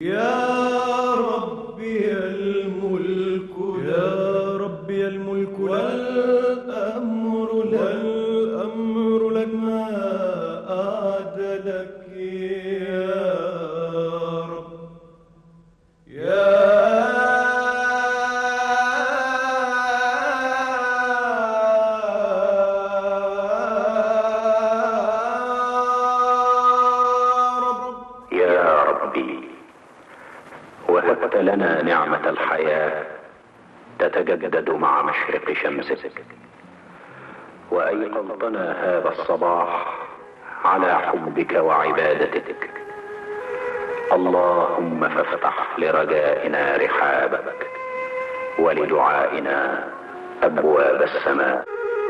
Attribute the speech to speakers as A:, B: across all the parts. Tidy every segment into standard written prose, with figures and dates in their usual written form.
A: يا ربي الملك، يا ربي الملك والأمر لك ما أعدلك يا رب. يا
B: يا ربي، وهبت لنا نعمة الحياة تتجدد مع مشرق شمسك، وأيقظتنا هذا الصباح على حبك وعبادتك. اللهم فافتح لرجائنا رحابك، ولدعائنا أبواب السماء.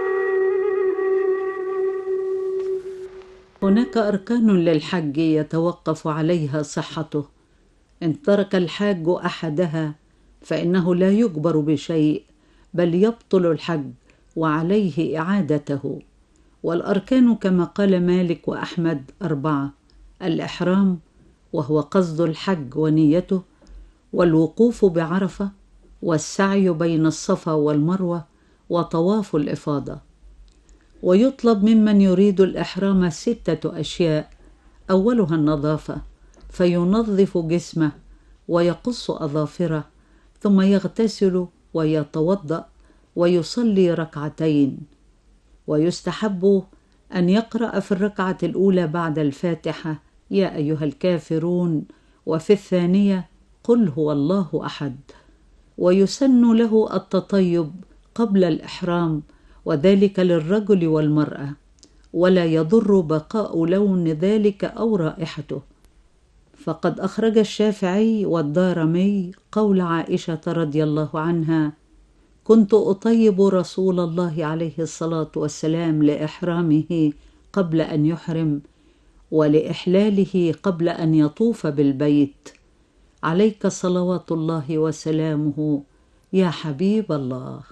C: هناك أركان للحج يتوقف عليها صحته. إن ترك الحاج أحدها فإنه لا يجبر بشيء، بل يبطل الحج وعليه إعادته. والأركان كما قال مالك وأحمد 4: الإحرام وهو قصد الحج ونيته، والوقوف بعرفة، والسعي بين الصفا والمروة، وطواف الإفاضة. ويطلب ممن يريد الإحرام 6 أشياء: أولها النظافة، فينظف جسمه ويقص أظافره، ثم يغتسل ويتوضأ ويصلي 2 ركعات. ويستحب أن يقرأ في الركعة الأولى بعد الفاتحة يا أيها الكافرون، وفي الثانية قل هو الله أحد. ويسن له التطيب قبل الإحرام، وذلك للرجل والمرأة، ولا يضر بقاء لون ذلك أو رائحته. فقد أخرج الشافعي والدارمي قول عائشة رضي الله عنها: كنت أطيب رسول الله عليه الصلاة والسلام لإحرامه قبل أن يحرم، ولإحلاله قبل أن يطوف بالبيت. عليك صلوات الله وسلامه يا حبيب الله.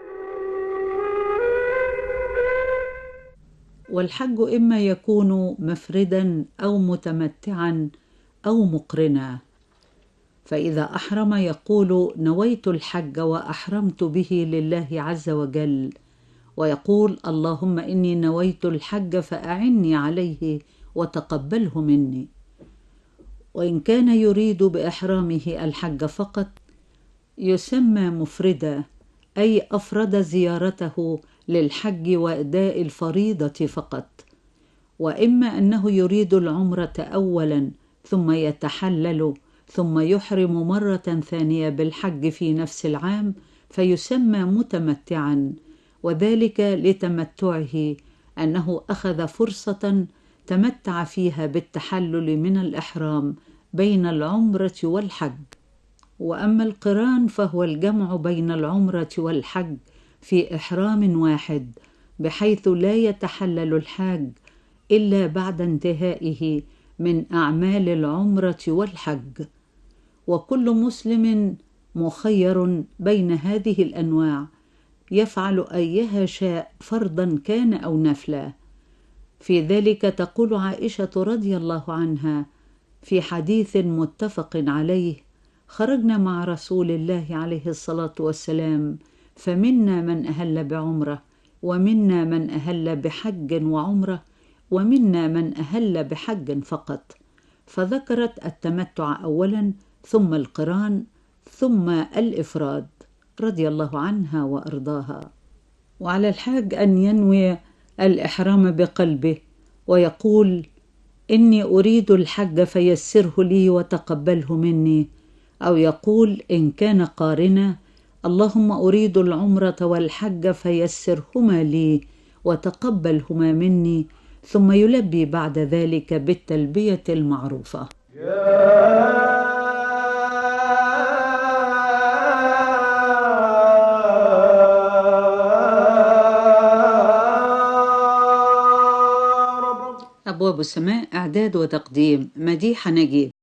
C: والحج إما يكون مفردا أو متمتعا أو مقرنا. فإذا أحرم يقول: نويت الحج وأحرمت به لله عز وجل، ويقول: اللهم إني نويت الحج فأعني عليه وتقبله مني. وإن كان يريد بإحرامه الحج فقط يسمى مفردا، أي أفرد زيارته للحج وأداء الفريضة فقط. وإما أنه يريد العمرة أولا ثم يتحلل ثم يحرم مرة ثانية بالحج في نفس العام فيسمى متمتعا، وذلك لتمتعه أنه أخذ فرصة تمتع فيها بالتحلل من الإحرام بين العمرة والحج. وأما القران فهو الجمع بين العمرة والحج في إحرام واحد، بحيث لا يتحلل الحاج إلا بعد انتهائه من أعمال العمرة والحج. وكل مسلم مخير بين هذه الأنواع، يفعل أيها شاء فرضا كان أو نفلا. في ذلك تقول عائشة رضي الله عنها في حديث متفق عليه: خرجنا مع رسول الله عليه الصلاة والسلام، فمنا من أهل بعمرة، ومنا من أهل بحج وعمرة، ومنا من أهل بحج فقط. فذكرت التمتع أولا، ثم القران، ثم الإفراد، رضي الله عنها وأرضاها. وعلى الحاج أن ينوي الإحرام بقلبه ويقول: إني أريد الحج فيسره لي وتقبله مني. أو يقول إن كان قارنا: اللهم أريد العمرة والحج فيسرهما لي وتقبلهما مني، ثم يلبي بعد ذلك بالتلبية المعروفة. أبواب السماء، إعداد وتقديم مديحة نجيب.